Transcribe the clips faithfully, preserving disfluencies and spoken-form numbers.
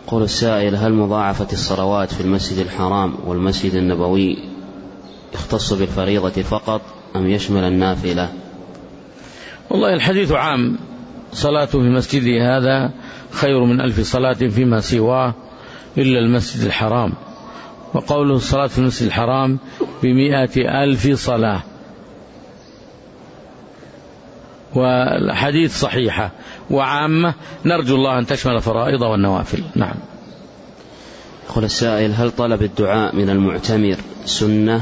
قول السائل: هل مضاعفة الصلوات في المسجد الحرام والمسجد النبوي يختص بالفريضة فقط أم يشمل النافلة؟ والله الحديث عام، صلاة في مسجدي هذا خير من ألف صلاة فيما سواه إلا المسجد الحرام، وقوله الصلاة في المسجد الحرام بمئة ألف صلاة، والحديث صحيحة وعامة، نرجو الله أن تشمل الفرائض والنوافل. نعم. يقول السائل: هل طلب الدعاء من المعتمر سنة؟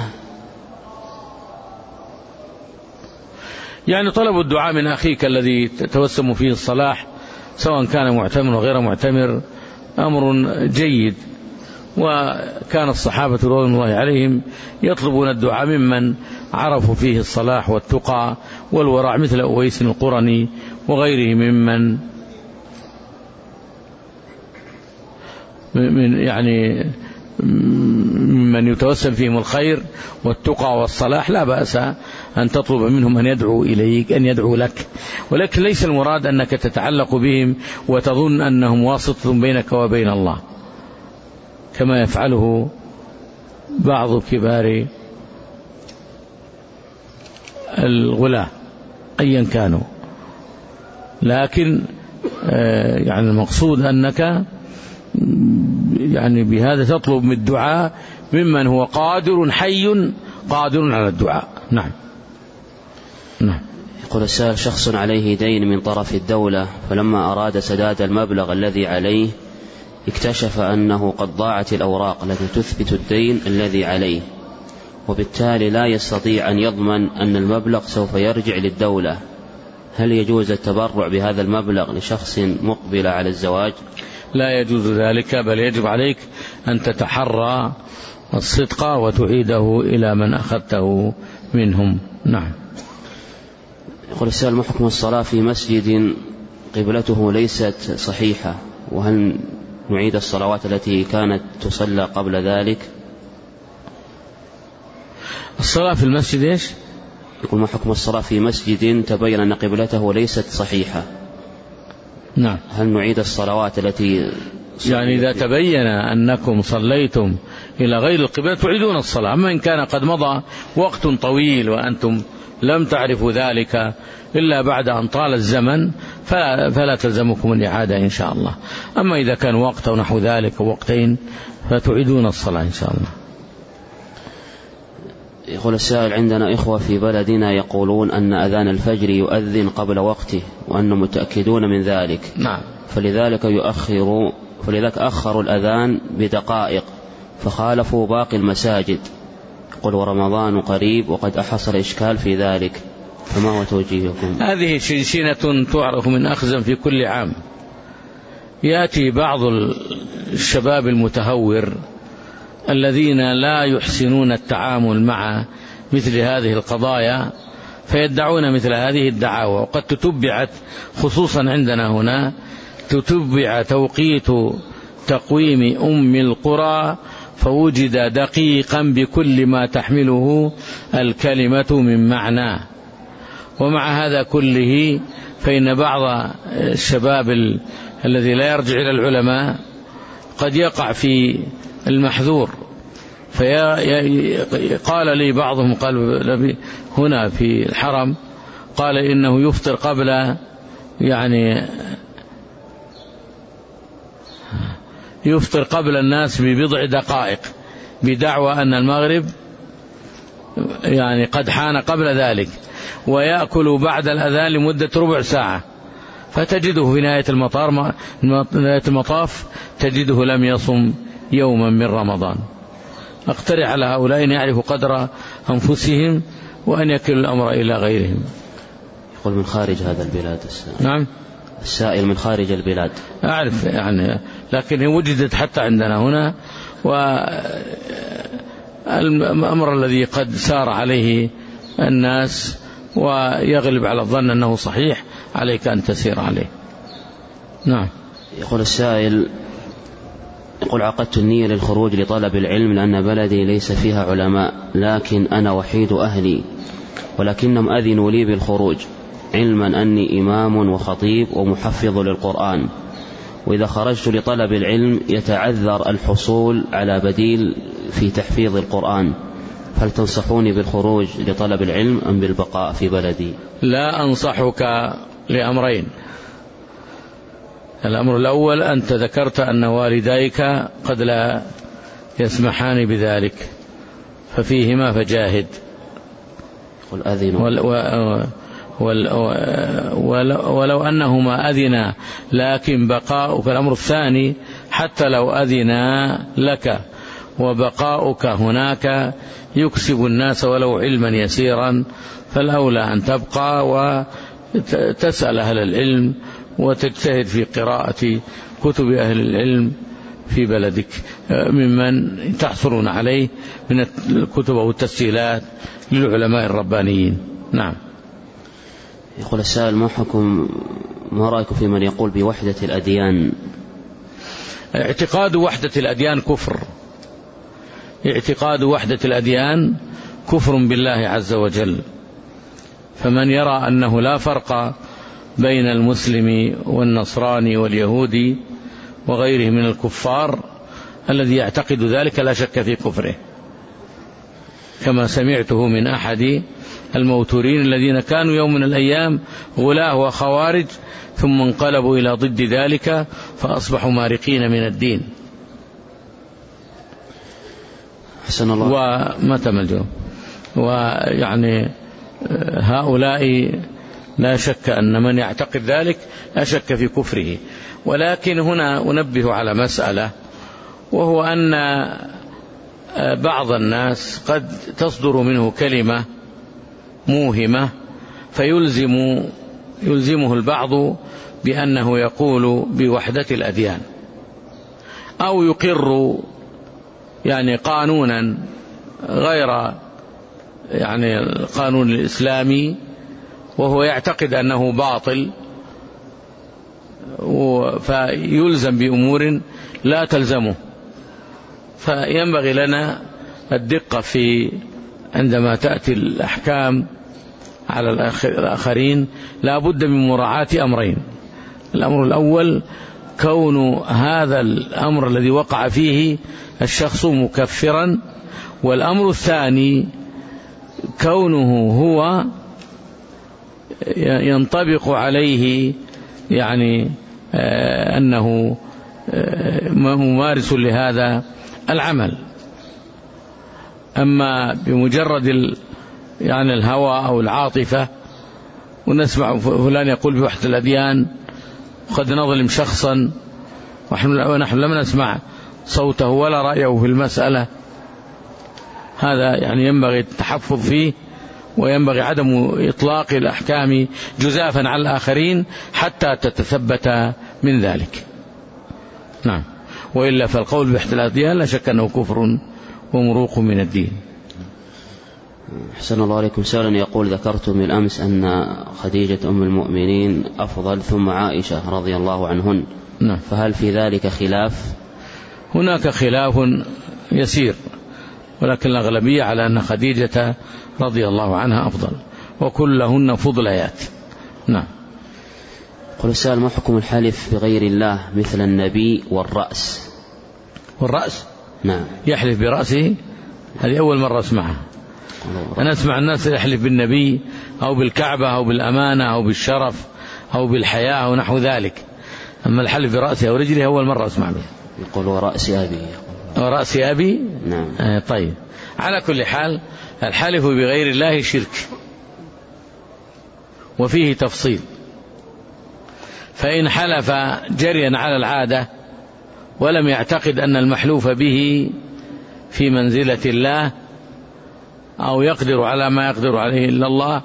يعني طلب الدعاء من أخيك الذي توسم فيه الصلاح سواء كان معتمر وغير معتمر أمر جيد، وكان الصحابة رضوان الله عليهم يطلبون الدعاء ممن عرفوا فيه الصلاح والتقى والورع مثل أويس القرني وغيره ممن من يعني ممن يتوسم فيهم الخير والتقى والصلاح. لا بأس أن تطلب منهم أن يدعوا إليك، أن يدعوا لك، ولكن ليس المراد أنك تتعلق بهم وتظن أنهم واسطة بينك وبين الله كما يفعله بعض كبار الغلاة أيا كانوا، لكن يعني المقصود أنك يعني بهذا تطلب من الدعاء ممن هو قادر حي قادر على الدعاء. نعم. نعم. يقول السائل: شخص عليه دين من طرف الدولة، فلما أراد سداد المبلغ الذي عليه اكتشف أنه قد ضاعت الأوراق التي تثبت الدين الذي عليه، وبالتالي لا يستطيع أن يضمن أن المبلغ سوف يرجع للدولة، هل يجوز التبرع بهذا المبلغ لشخص مقبل على الزواج؟ لا يجوز ذلك، بل يجب عليك أن تتحرى الصدق وتعيده إلى من أخذته منهم. نعم. يقول السائل: ما حكم الصلاة في مسجد قبلته ليست صحيحة، وهل نعيد الصلوات التي كانت تصلى قبل ذلك؟ الصلاة في المسجد إيش؟ يقول: ما حكم الصلاة في مسجد تبين أن قبلته ليست صحيحة؟ نعم. هل نعيد الصلوات التي يعني إذا تبين أنكم صليتم إلى غير القبلة تعيدون الصلاة، أما إن كان قد مضى وقت طويل وأنتم لم تعرفوا ذلك إلا بعد أن طال الزمن فلا, فلا تلزمكم الإعادة إن شاء الله. أما إذا كان وقت ونحو ذلك وقتين فتعيدون الصلاة إن شاء الله. يقول السائل: عندنا إخوة في بلدنا يقولون أن أذان الفجر يؤذن قبل وقته وأنهم متأكدون من ذلك. نعم. فلذلك يؤخروا فلذلك أخروا الأذان بدقائق فخالفوا باقي المساجد. يقول: ورمضان قريب وقد أحصل إشكال في ذلك، فما هو توجيهكم؟ هذه شنشنة تعرف من أخزم في كل عام. يأتي بعض الشباب المتهور الذين لا يحسنون التعامل مع مثل هذه القضايا فيدعون مثل هذه الدعاوى، وقد تتبعت خصوصا عندنا هنا تتبع توقيت تقويم أم القرى فوجد دقيقا بكل ما تحمله الكلمة من معنى. ومع هذا كله فإن بعض الشباب ال... الذي لا يرجع إلى العلماء قد يقع في المحذور. فقال لي بعضهم قال هنا في الحرم قال إنه يفطر قبل يعني يفطر قبل الناس ببضع دقائق بدعوى أن المغرب يعني قد حان قبل ذلك، ويأكل بعد الأذان لمدة ربع ساعة، فتجده في نهاية المطار نهاية المطاف تجده لم يصم يوما من رمضان. أقترح على هؤلاء أن يعرفوا قدر أنفسهم وأن يكلوا الأمر إلى غيرهم. يقول: من خارج هذا البلاد السائل. نعم. السائل من خارج البلاد. أعرف يعني، لكن هي وجدت حتى عندنا هنا، والأمر الذي قد سار عليه الناس ويغلب على الظن أنه صحيح عليك أن تسير عليه. نعم. يقول السائل: يقول: عقدت النية للخروج لطلب العلم لأن بلدي ليس فيها علماء، لكن أنا وحيد أهلي، ولكنهم أذنوا لي بالخروج علما أني إمام وخطيب ومحفظ للقرآن، وإذا خرجت لطلب العلم يتعذر الحصول على بديل في تحفيظ القرآن، هل تنصحوني بالخروج لطلب العلم أم بالبقاء في بلدي؟ لا أنصحك لأمرين. الأمر الأول أنت ذكرت أن والديك قد لا يسمحان بذلك، ففيهما فجاهد. ول ول ول ولو أنهما أذنا، لكن بقاؤك. الأمر الثاني حتى لو أذنا لك وبقاؤك هناك يكسب الناس ولو علما يسيرا، فالأولى أن تبقى وتسأل أهل العلم وتجتهد في قراءة كتب أهل العلم في بلدك ممن تحصلون عليه من الكتب والتسجيلات للعلماء الربانيين. نعم. يقول السائل: ما حكم ما رأيكم في من يقول بوحدة الأديان؟ اعتقاد وحدة الأديان كفر. اعتقاد وحدة الأديان كفر بالله عز وجل. فمن يرى أنه لا فرق بين المسلم والنصراني واليهودي وغيره من الكفار، الذي يعتقد ذلك لا شك في كفره، كما سمعته من أحد الموتورين الذين كانوا يوم من الأيام غلاة وخوارج ثم انقلبوا إلى ضد ذلك فأصبحوا مارقين من الدين. حسن الله. وما تملجوا. ويعني هؤلاء لا شك أن من يعتقد ذلك لا شك في كفره. ولكن هنا أنبه على مسألة، وهو أن بعض الناس قد تصدر منه كلمة موهمة فيلزم يلزمه البعض بأنه يقول بوحدة الأديان، أو يقر يعني قانونا غير يعني القانون الإسلامي وهو يعتقد أنه باطل، فيلزم بأمور لا تلزمه. فينبغي لنا الدقة في عندما تأتي الأحكام على الآخرين، لا بد من مراعاة أمرين. الأمر الأول كون هذا الأمر الذي وقع فيه الشخص مكفرا، والأمر الثاني كونه هو ينطبق عليه يعني أنه ممارس لهذا العمل. أما بمجرد يعني الهوى أو العاطفة، ونسمع فلان يقول بوحدة الأديان قد نظلم شخصا ونحن لم نسمع صوته ولا رأيه في المسألة، هذا يعني ينبغي التحفظ فيه، وينبغي عدم إطلاق الأحكام جزافا على الآخرين حتى تتثبت من ذلك. نعم. وإلا فالقول بوحدة الأديان لا شك أنه كفر ومروق من الدين. أحسن الله عليكم. سائل يقول: ذكرتم بالأمس أن خديجة أم المؤمنين أفضل ثم عائشة رضي الله عنهن، نعم. فهل في ذلك خلاف؟ هناك خلاف يسير، ولكن الأغلبية على أن خديجة رضي الله عنها أفضل، وكلهن فضليات. نعم. قل السائل: ما حكم الحلف بغير الله مثل النبي والرأس؟ والرأس؟ نعم. يحلف برأسه؟ هذه أول مرة أسمعها. أنا أسمع الناس يحلف بالنبي أو بالكعبة أو بالأمانة أو بالشرف أو بالحياة ونحو ذلك، أما الحلف برأسه أو رجله أول مرة أسمع به. يقول: ورأس أبي. ورأس أبي؟ نعم. آه طيب. على كل حال الحلف بغير الله شرك، وفيه تفصيل. فإن حلف جريا على العادة ولم يعتقد أن المحلوف به في منزلة الله أو يقدر على ما يقدر عليه إلا الله،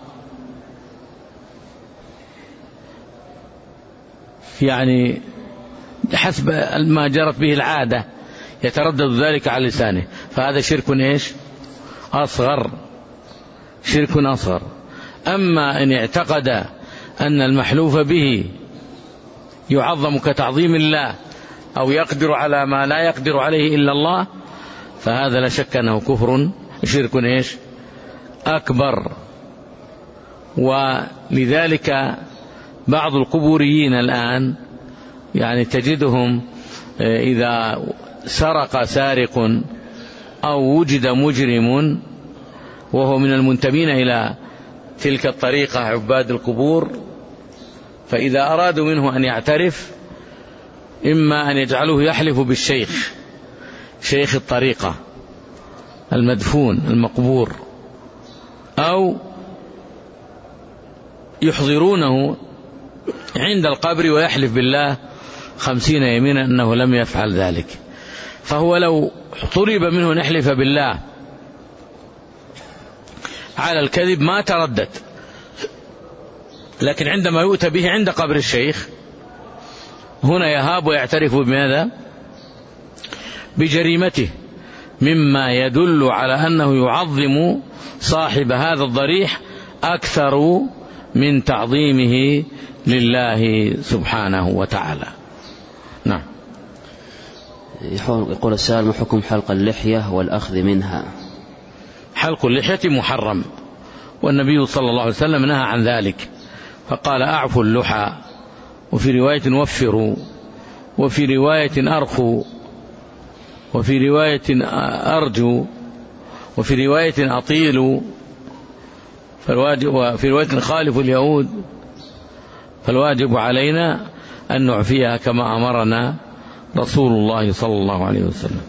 يعني حسب ما جرت به العادة يتردد ذلك على لسانه، فهذا شرك إيش؟ أصغر، شرك أصغر. أما إن اعتقد أن المحلوف به يعظم كتعظيم الله أو يقدر على ما لا يقدر عليه إلا الله، فهذا لا شك أنه كفر، شرك إيش؟ أكبر. ولذلك بعض القبوريين الآن يعني تجدهم إذا سرق سارق أو وجد مجرم وهو من المنتمين إلى تلك الطريقة عباد القبور، فإذا أرادوا منه أن يعترف إما أن يجعلوه يحلف بالشيخ، شيخ الطريقة المدفون المقبور، أو يحضرونه عند القبر ويحلف بالله خمسين يمينا أنه لم يفعل ذلك. فهو لو طلب منه نحلف بالله على الكذب ما تردد، لكن عندما يؤتى به عند قبر الشيخ هنا يهاب ويعترف بماذا؟ بجريمته، مما يدل على أنه يعظم صاحب هذا الضريح أكثر من تعظيمه لله سبحانه وتعالى. نعم. يقول السائل: ما حكم حلق اللحية والأخذ منها؟ حلق اللحية محرم، والنبي صلى الله عليه وسلم نهى عن ذلك، فقال: أعفوا اللحى، وفي رواية وفروا، وفي رواية أرخوا، وفي رواية أرجوا، وفي رواية أطيلوا، فالواجب، وفي رواية خالفوا اليهود، فالواجب علينا أن نعفيها كما أمرنا رسول الله صلى الله عليه وسلم.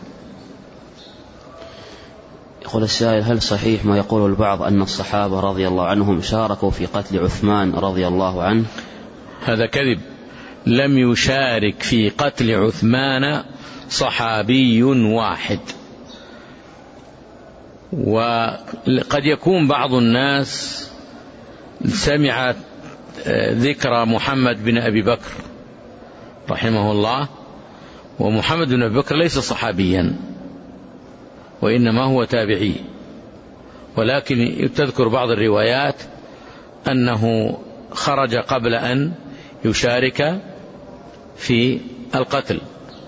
يقول السائل: هل صحيح ما يقول البعض أن الصحابة رضي الله عنهم شاركوا في قتل عثمان رضي الله عنه؟ هذا كذب، لم يشارك في قتل عثمان صحابي واحد. وقد يكون بعض الناس سمع ذكر محمد بن أبي بكر رحمه الله، ومحمد بن أبي بكر ليس صحابيا وإنما هو تابعي، ولكن تذكر بعض الروايات أنه خرج قبل أن يشارك في القتل،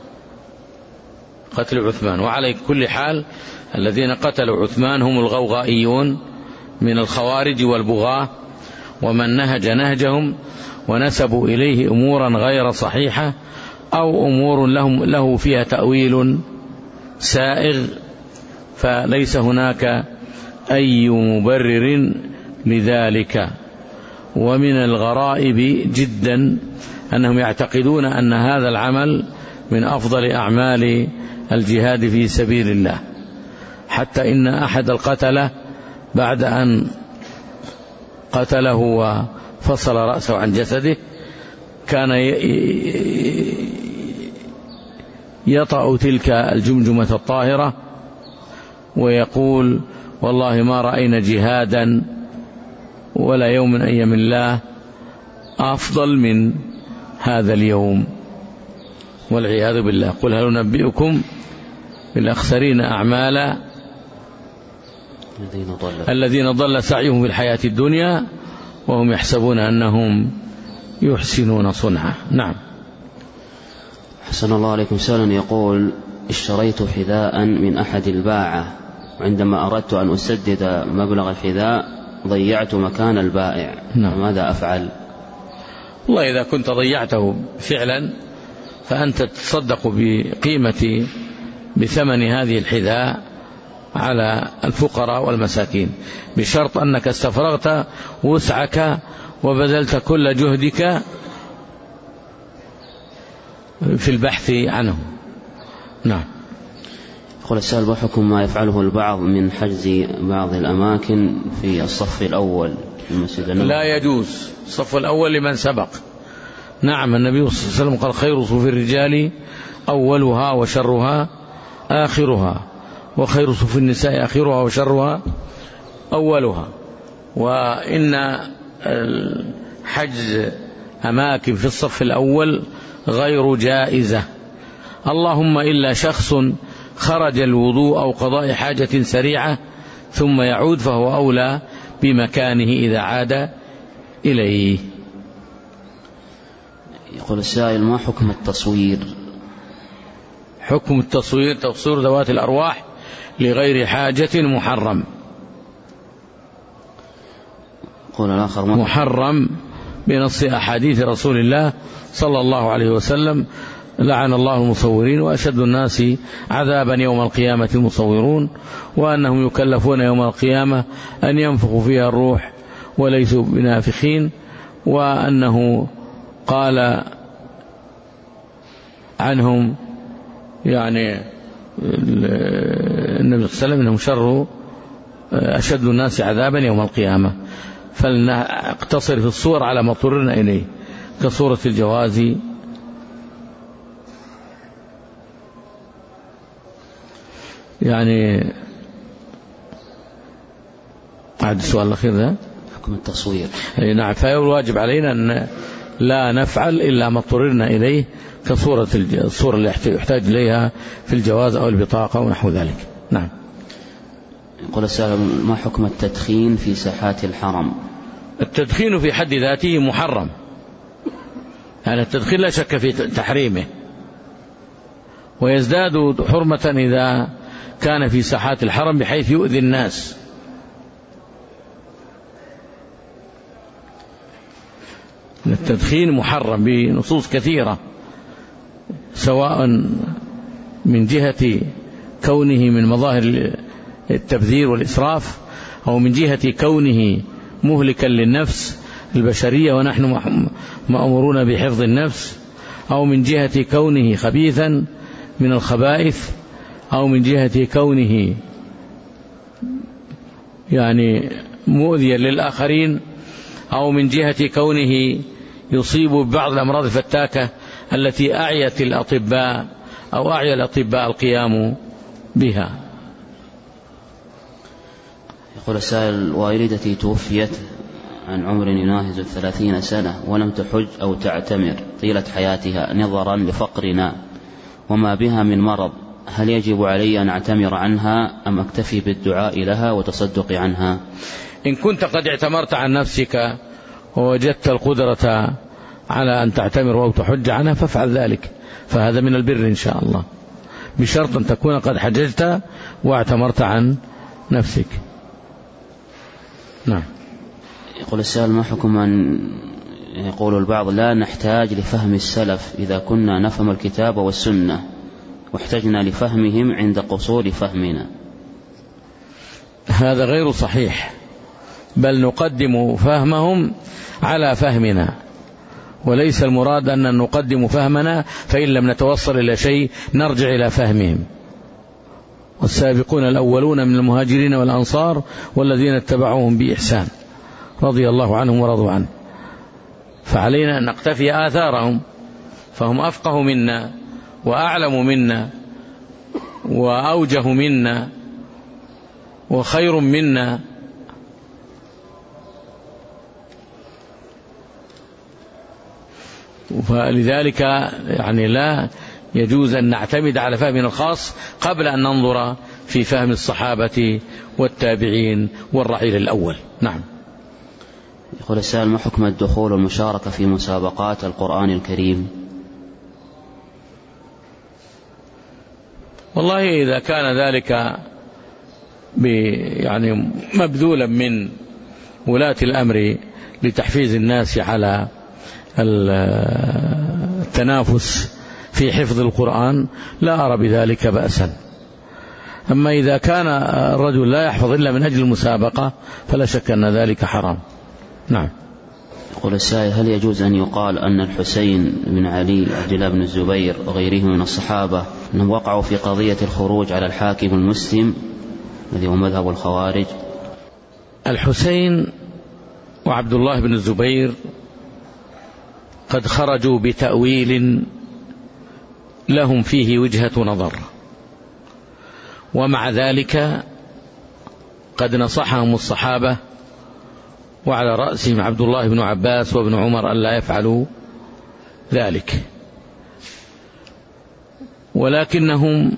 قتل عثمان. وعلى كل حال الذين قتلوا عثمان هم الغوغائيون من الخوارج والبغاة، ومن نهج نهجهم ونسبوا إليه أمورا غير صحيحة أو أمور لهم له فيها تأويل سائغ، فليس هناك أي مبرر لذلك. ومن الغرائب جدا أنهم يعتقدون أن هذا العمل من أفضل أعمال الجهاد في سبيل الله، حتى إن أحد القتلة بعد أن قتله وفصل رأسه عن جسده كان يطأ تلك الجمجمة الطاهرة ويقول: والله ما رأينا جهادا ولا يوم من أيام الله أفضل من هذا اليوم، والعياذ بالله. قل هل ننبئكم بالأخسرين أعمالا الذين ضل سعيهم في الحياة الدنيا وهم يحسبون أنهم يحسنون صنعا. نعم. حسن الله عليكم. سؤال يقول: اشتريت حذاء من أحد الباعة، وعندما أردت أن أسدد مبلغ الحذاء ضيعت مكان البائع، نعم. ماذا أفعل؟ والله إذا كنت ضيعته فعلا فأنت تصدق بقيمة بثمن هذه الحذاء على الفقراء والمساكين، بشرط أنك استفرغت وسعك وبذلت كل جهدك في البحث عنه. نعم. يقول السائل: ما حكم ما يفعله البعض من حجز بعض الأماكن في الصف الأول في المسجد النبوي؟ لا يجوز. الصف الأول لمن سبق. نعم، النبي صلى الله عليه وسلم قال: خير صفوف الرجال أولها وشرها آخرها، وخير صفوف النساء آخرها وشرها أولها. وإن حجز أماكن في الصف الأول غير جائزة، اللهم إلا شخص خرج الوضوء أو قضاء حاجة سريعة ثم يعود، فهو أولى بمكانه إذا عاد إليه. يقول السائل: ما حكم التصوير؟ حكم التصوير تصوير ذوات الأرواح لغير حاجة محرم. قول الآخر: محرم بنص أحاديث رسول الله صلى الله عليه وسلم: لعن الله المصورين، وأشد الناس عذابا يوم القيامة المصورون، وأنهم يكلفون يوم القيامة أن ينفخوا فيها الروح وليسوا بنافخين، وأنه قال عنهم يعني النبي صلى الله عليه وسلم إنهم شر أشد الناس عذابا يوم القيامة. فلنقتصر في الصور على ما اضطررنا إليه كصورة الجواز. يعني بعد السؤال الأخير ذا حكم التصوير. نعم، فالواجب علينا أن لا نفعل إلا ما اضطررنا إليه كصورة الصورة اللي يحتاج إليها في الجواز أو البطاقة ونحو ذلك. نعم. يقول السائل: ما حكم التدخين في ساحات الحرم؟ التدخين في حد ذاته محرم، يعني التدخين لا شك في تحريمه، ويزداد حرمة إذا كان في ساحات الحرم بحيث يؤذي الناس. التدخين محرم بنصوص كثيرة، سواء من جهة كونه من مظاهر التبذير والإسراف، أو من جهة كونه مهلكا للنفس البشرية ونحن مأمورون بحفظ النفس، أو من جهة كونه خبيثا من الخبائث، أو من جهة كونه يعني مؤذيا للآخرين، أو من جهة كونه يصيب ببعض الأمراض الفتاكة التي أعيت الأطباء أو أعيا الأطباء القيام بها. يقول السائل: والدتي توفيت عن عمر يناهز الثلاثين سنة ولم تحج أو تعتمر طيلة حياتها نظرا لفقرنا وما بها من مرض، هل يجب علي أن أعتمر عنها أم أكتفي بالدعاء لها وتصدق عنها؟ إن كنت قد اعتمرت عن نفسك ووجدت القدرة على أن تعتمر أو تحج عنها فافعل ذلك، فهذا من البر إن شاء الله، بشرط أن تكون قد حججت واعتمرت عن نفسك. نعم. يقول السائل: ما حكم أن يقول البعض لا نحتاج لفهم السلف إذا كنا نفهم الكتاب والسنة واحتجنا لفهمهم عند قصور فهمنا؟ هذا غير صحيح، بل نقدم فهمهم على فهمنا، وليس المراد أن نقدم فهمنا فإن لم نتوصل إلى شيء نرجع إلى فهمهم. والسابقون الأولون من المهاجرين والأنصار والذين اتبعوهم بإحسان رضي الله عنهم ورضوا عنه، فعلينا أن نقتفي آثارهم، فهم أفقه منا وأعلم منا وأوجه منا وخير منا، فلذلك يعني لا يجوز أن نعتمد على فهمنا الخاص قبل أن ننظر في فهم الصحابة والتابعين والرعيل الأول. نعم. يقول السائل: ما حكم الدخول والمشاركة في مسابقات القرآن الكريم؟ والله إذا كان ذلك يعني مبذولا من ولاة الأمر لتحفيز الناس على التنافس في حفظ القرآن لا أرى بذلك بأسا. أما إذا كان الرجل لا يحفظ إلا من أجل المسابقة فلا شك أن ذلك حرام. نعم. يقول السائل: هل يجوز أن يقال أن الحسين بن علي عبد الله بن الزبير وغيرهم من الصحابة أنهم وقعوا في قضية الخروج على الحاكم المسلم الذي هو مذهب الخوارج؟ الحسين وعبد الله بن الزبير قد خرجوا بتأويل لهم فيه وجهة نظر، ومع ذلك قد نصحهم الصحابة وعلى رأسهم عبد الله بن عباس وابن عمر ألا يفعلوا ذلك، ولكنهم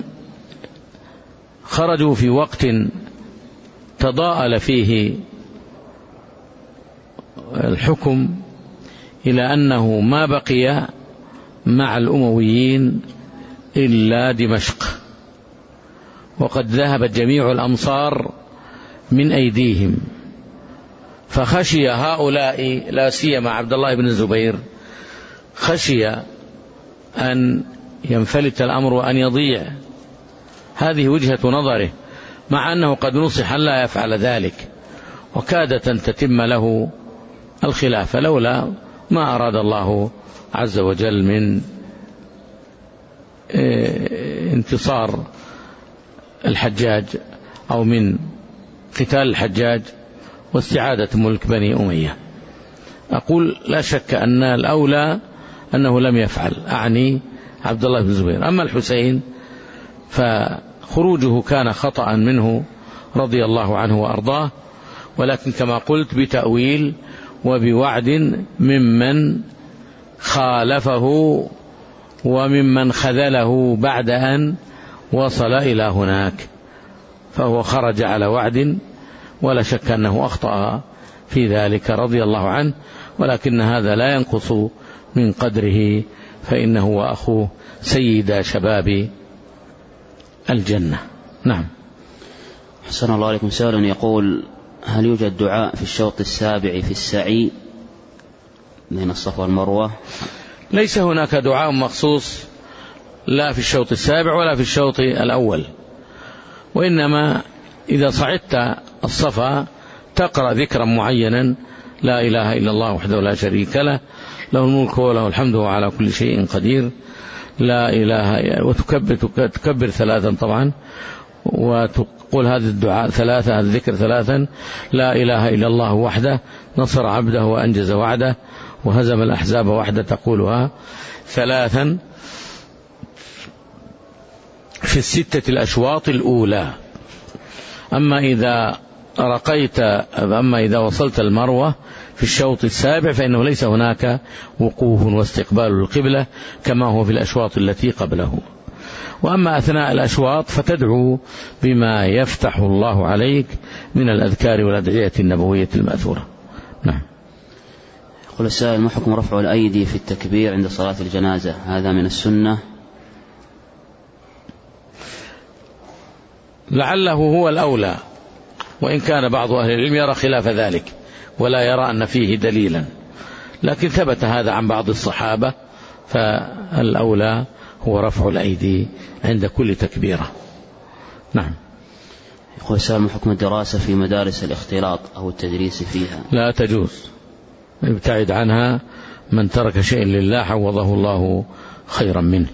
خرجوا في وقت تضاءل فيه الحكم إلى أنه ما بقي مع الأمويين إلا دمشق، وقد ذهبت جميع الأمصار من أيديهم، فخشي هؤلاء لا سيما عبد الله بن الزبير خشي أن ينفلت الأمر وأن يضيع. هذه وجهة نظره، مع أنه قد نصح أن لا يفعل ذلك، وكادت أن تتم له الخلافة لولا ما أراد الله عز وجل من انتصار الحجاج أو من قتال الحجاج واستعادة ملك بني أمية. أقول لا شك أن الأولى أنه لم يفعل، أعني عبد الله بن الزبير. أما الحسين فخروجه كان خطأ منه رضي الله عنه وأرضاه، ولكن كما قلت بتأويل وبوعد ممن خالفه وممن خذله بعد أن وصل إلى هناك، فهو خرج على وعد، ولا شك أنه أخطأ في ذلك رضي الله عنه، ولكن هذا لا ينقص من قدره، فإنه وأخوه سيد شباب الجنة. نعم. حسن الله عليكم. سؤال يقول: هل يوجد دعاء في الشوط السابع في السعي بين الصفا والمروة؟ ليس هناك دعاء مخصوص لا في الشوط السابع ولا في الشوط الأول، وإنما إذا صعدت الصفا تقرأ ذكرا معينا: لا إله إلا الله وحده لا شريك له، له الملك وله الحمد وهو على كل شيء قدير، لا إله، وتكبر تكبر ثلاثا طبعا، وتقول هذا الدعاء ثلاثة، هذا الذكر ثلاثا: لا إله إلا الله وحده نصر عبده وأنجز وعده وهزم الأحزاب وحده، تقولها ثلاثا في الستة الأشواط الأولى. أما إذا رقيت أما إذا وصلت المروة في الشوط السابع فإنه ليس هناك وقوف واستقبال القبلة كما هو في الأشواط التي قبله. وأما أثناء الأشواط فتدعو بما يفتح الله عليك من الأذكار والأدعية النبوية المأثورة. نعم. يقول السائل: ما حكم رفع الأيدي في التكبير عند صلاة الجنازة؟ هذا من السنة؟ لعله هو الأولى، وإن كان بعض أهل العلم يرى خلاف ذلك ولا يرى أن فيه دليلا، لكن ثبت هذا عن بعض الصحابة، فالأولى هو رفع الأيدي عند كل تكبيرة. نعم. يقول السائل: ما حكم الدراسة في مدارس الاختلاط أو التدريس فيها؟ لا تجوز، ابتعد عنها، من ترك شيء لله عوضه الله خيرا منه.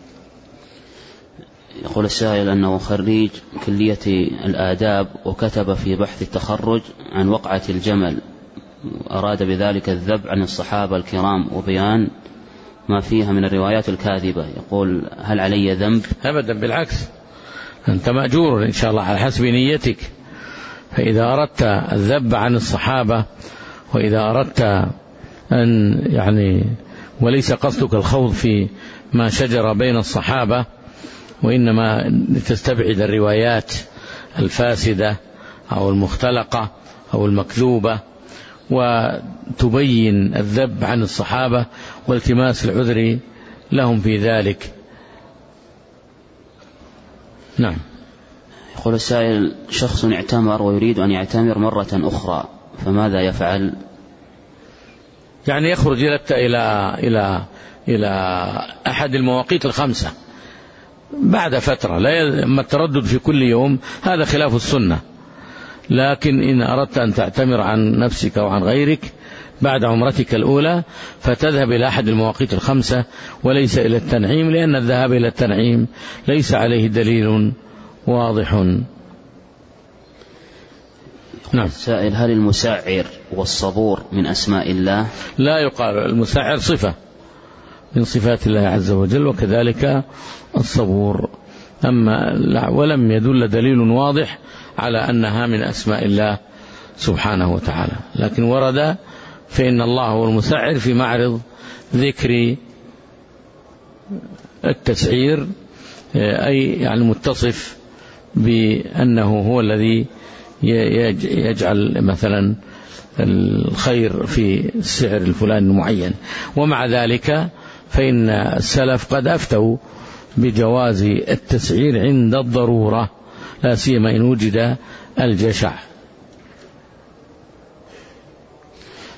يقول السائل أنه خريج كلية الآداب وكتب في بحث التخرج عن وقعة الجمل، أراد بذلك الذب عن الصحابة الكرام وبيان ما فيها من الروايات الكاذبة. يقول: هل علي ذنب؟ أبدا، بالعكس، أنت مأجور إن شاء الله على حسب نيتك. فإذا أردت الذب عن الصحابة، وإذا أردت أن يعني وليس قصدك الخوض في ما شجر بين الصحابة، وإنما تستبعد الروايات الفاسدة أو المختلقة أو المكذوبة، وتبين الذب عن الصحابة والتماس العذر لهم في ذلك. نعم. يقول السائل: شخص اعتمر ويريد أن يعتمر مرة أخرى، فماذا يفعل؟ يعني يخرج إلى إلى إلى أحد المواقيت الخمسة بعد فترة، لا أما التردد في كل يوم هذا خلاف السنة، لكن إن أردت أن تعتمر عن نفسك وعن غيرك بعد عمرتك الأولى فتذهب إلى أحد المواقيت الخمسة وليس إلى التنعيم، لأن الذهاب إلى التنعيم ليس عليه دليل واضح. نعم. السائل: هل المسعر والصبور من أسماء الله؟ لا يقال، المسعر صفة من صفات الله عز وجل، وكذلك الصبور. أما ولم يدل دليل واضح على أنها من أسماء الله سبحانه وتعالى، لكن ورد فإن الله هو المسعر في معرض ذكر التسعير، أي يعني متصف بأنه هو الذي يجعل مثلا الخير في السعر الفلاني المعين. ومع ذلك فإن السلف قد أفتوا بجواز التسعير عند الضرورة، لا سيما إن وجد الجشع.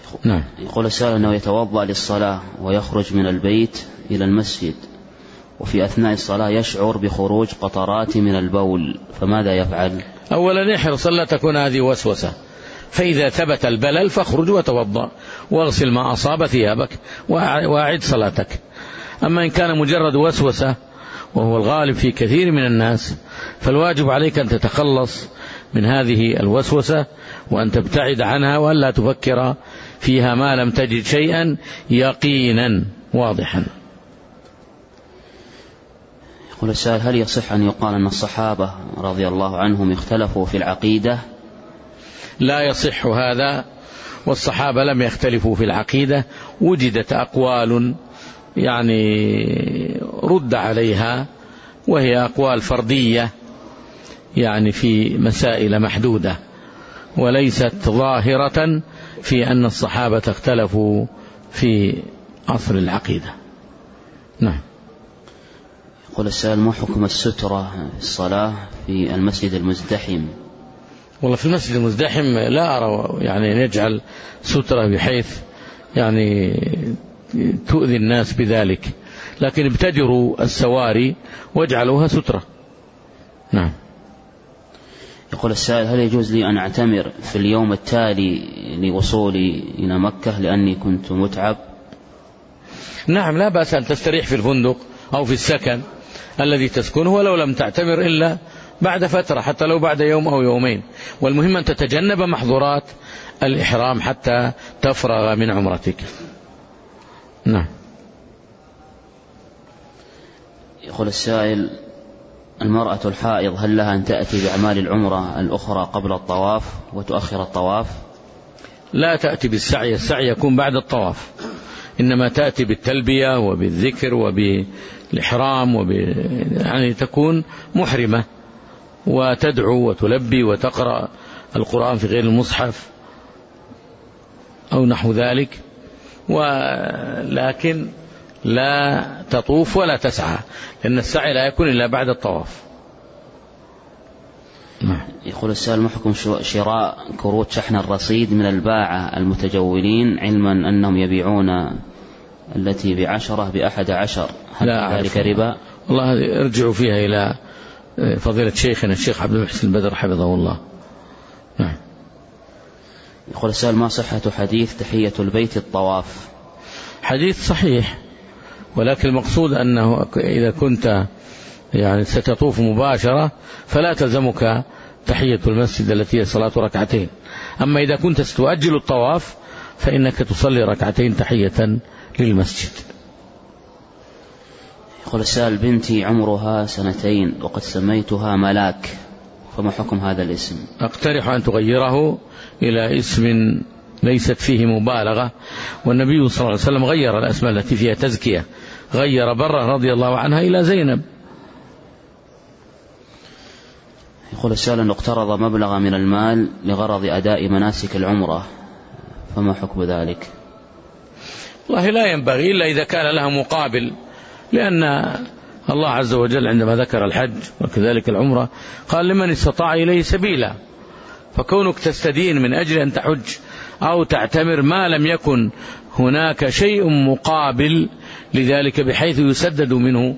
نعم. يقول السائل أنه يتوضأ للصلاة ويخرج من البيت إلى المسجد، وفي أثناء الصلاة يشعر بخروج قطرات من البول، فماذا يفعل؟ أولا يحرص لا تكون هذه وسوسة، فإذا ثبت البلل فاخرج وتوضأ واغسل ما أصاب ثيابك وأعد صلاتك. أما إن كان مجرد وسوسة وهو الغالب في كثير من الناس، فالواجب عليك أن تتخلص من هذه الوسوسة وأن تبتعد عنها وأن لا تفكر فيها ما لم تجد شيئا يقينا واضحا. يقول السائل: هل يصح أن يقال أن الصحابة رضي الله عنهم اختلفوا في العقيدة؟ لا يصح هذا، والصحابة لم يختلفوا في العقيدة، وجدت أقوال يعني رد عليها، وهي أقوال فردية يعني في مسائل محدودة، وليست ظاهرة في أن الصحابة اختلفوا في أصل العقيدة. نعم. يقول السائل: ما حكم السترة في الصلاة في المسجد المزدحم؟ والله في المسجد المزدحم لا أرى يعني أن يجعل سترة بحيث يعني تؤذي الناس بذلك، لكن ابتدروا السواري واجعلوها سترة. نعم. يقول السائل: هل يجوز لي أن أعتمر في اليوم التالي لوصولي إلى مكة لأني كنت متعب؟ نعم، لا بأس أن تستريح في الفندق أو في السكن الذي تسكنه، ولو لم تعتمر إلا بعد فترة، حتى لو بعد يوم أو يومين، والمهم أن تتجنب محظورات الإحرام حتى تفرغ من عمرتك. نعم. يقول السائل: المرأة الحائض هل لها أن تأتي بأعمال العمرة الأخرى قبل الطواف وتؤخر الطواف؟ لا تأتي بالسعي، السعي يكون بعد الطواف، إنما تأتي بالتلبية وبالذكر وبالإحرام وب... يعني تكون محرمة وتدعو وتلبي وتقرأ القرآن في غير المصحف أو نحو ذلك، ولكن لا تطوف ولا تسعى، لأن السعي لا يكون إلا بعد الطواف. يقول السائل: ما حكم شراء كروت شحن الرصيد من الباعة المتجولين، علما أنهم يبيعون التي بعشرة بأحد عشر، هل ذلك ربا؟ والله ارجعوا فيها إلى فضيلة شيخنا الشيخ عبد المحسن البدر حفظه الله. نعم. يقول السائل: ما صحة حديث تحية البيت الطواف؟ حديث صحيح، ولكن المقصود أنه إذا كنت يعني ستطوف مباشرة فلا تلزمك تحية المسجد التي هي صلاة ركعتين، أما إذا كنت ستؤجل الطواف فإنك تصلي ركعتين تحية للمسجد. يقول السائل: بنتي عمرها سنتين وقد سميتها ملاك، فما حكم هذا الاسم؟ أقترح أن تغيره إلى اسم ليست فيه مبالغة، والنبي صلى الله عليه وسلم غير الأسماء التي فيها تزكية، غير برة رضي الله عنها إلى زينب. يقول السائل: أن اقترض مبلغ من المال لغرض أداء مناسك العمرة، فما حكم ذلك؟ والله لا ينبغي إلا إذا كان لها مقابل، لأن الله عز وجل عندما ذكر الحج وكذلك العمرة قال: لمن استطاع إليه سبيلا، فكونك تستدين من أجل أن تحج أو تعتمر ما لم يكن هناك شيء مقابل لذلك بحيث يسدد منه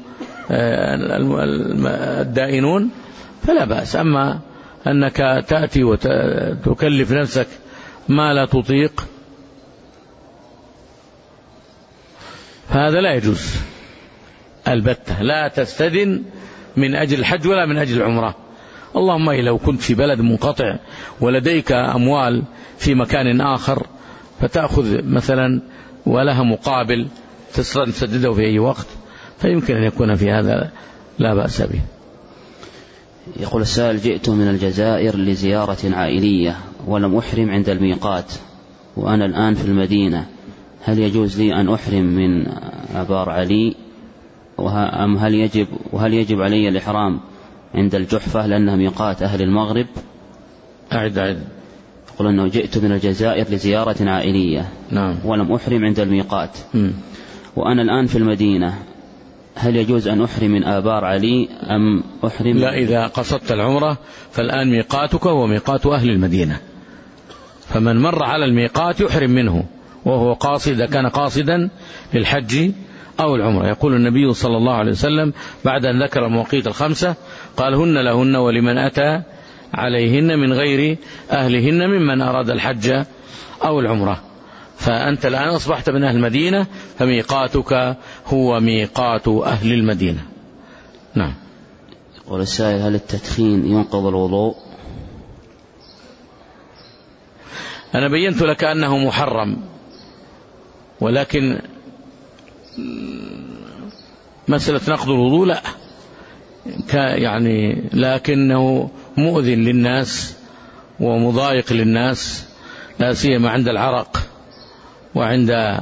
الدائنون فلا بأس. أما أنك تأتي وتكلف نفسك ما لا تطيق فهذا لا يجوز البتة، لا تستدن من أجل الحج ولا من أجل العمرة. اللهم لو كنت في بلد منقطع ولديك أموال في مكان آخر فتأخذ مثلا ولها مقابل تسدده في أي وقت فيمكن أن يكون في هذا لا بأس به. يقول السائل: جئت من الجزائر لزيارة عائلية ولم أحرم عند الميقات وأنا الآن في المدينة، هل يجوز لي أن أحرم من آبار علي أم هل يجب وهل يجب علي الإحرام عند الجحفة لأنها ميقات أهل المغرب؟ أعد أعد. يقول أنه جئت من الجزائر لزيارة عائلية نعم. ولم أحرم عند الميقات م. وأنا الآن في المدينة، هل يجوز أن أحرم من آبار علي أم أحرم؟ لا، إذا قصدت العمرة فالآن ميقاتك هو ميقات أهل المدينة، فمن مر على الميقات يحرم منه وهو قاصد كان قاصدا للحج أو العمرة. يقول النبي صلى الله عليه وسلم بعد أن ذكر المواقيت الخمسة قال هن لهن ولمن أتى عليهن من غير أهلهن ممن أراد الحج أو العمرة. فأنت الآن أصبحت من أهل المدينة فميقاتك هو ميقات أهل المدينة. نعم. يقول السائل هل التدخين ينقض الوضوء؟ أنا بينت لك أنه محرم، ولكن مسألة نقض الوضوء لا، يعني لكنه مؤذن للناس ومضايق للناس، لا سيما عند العرق وعند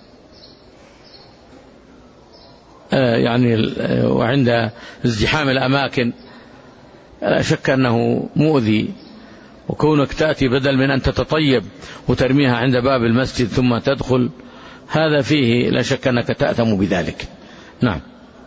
يعني وعند ازدحام الأماكن. لا شك أنه مؤذي، وكونك تأتي بدل من أن تتطيب وترميها عند باب المسجد ثم تدخل، هذا فيه لا شك أنك تأثم بذلك. نعم.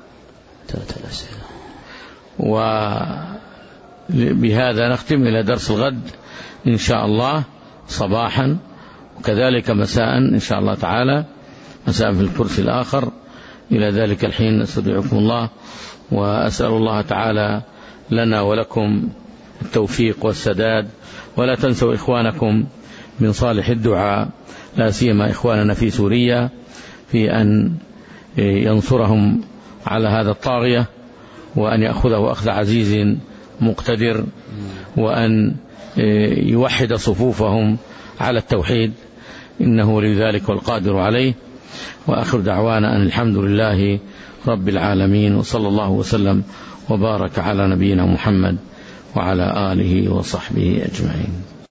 وبهذا نختم إلى درس الغد إن شاء الله صباحا، وكذلك مساء إن شاء الله تعالى، مساء في الكرسي الآخر. إلى ذلك الحين نستودعكم الله، وأسأل الله تعالى لنا ولكم التوفيق والسداد، ولا تنسوا إخوانكم من صالح الدعاء، لا سيما إخواننا في سوريا، في أن ينصرهم على هذا الطاغية، وأن يأخذه أخذ عزيز مقتدر، وأن يوحد صفوفهم على التوحيد، إنه لذلك والقادر عليه. وآخر دعوانا أن الحمد لله رب العالمين، وصلى الله وسلم وبارك على نبينا محمد وعلى آله وصحبه أجمعين.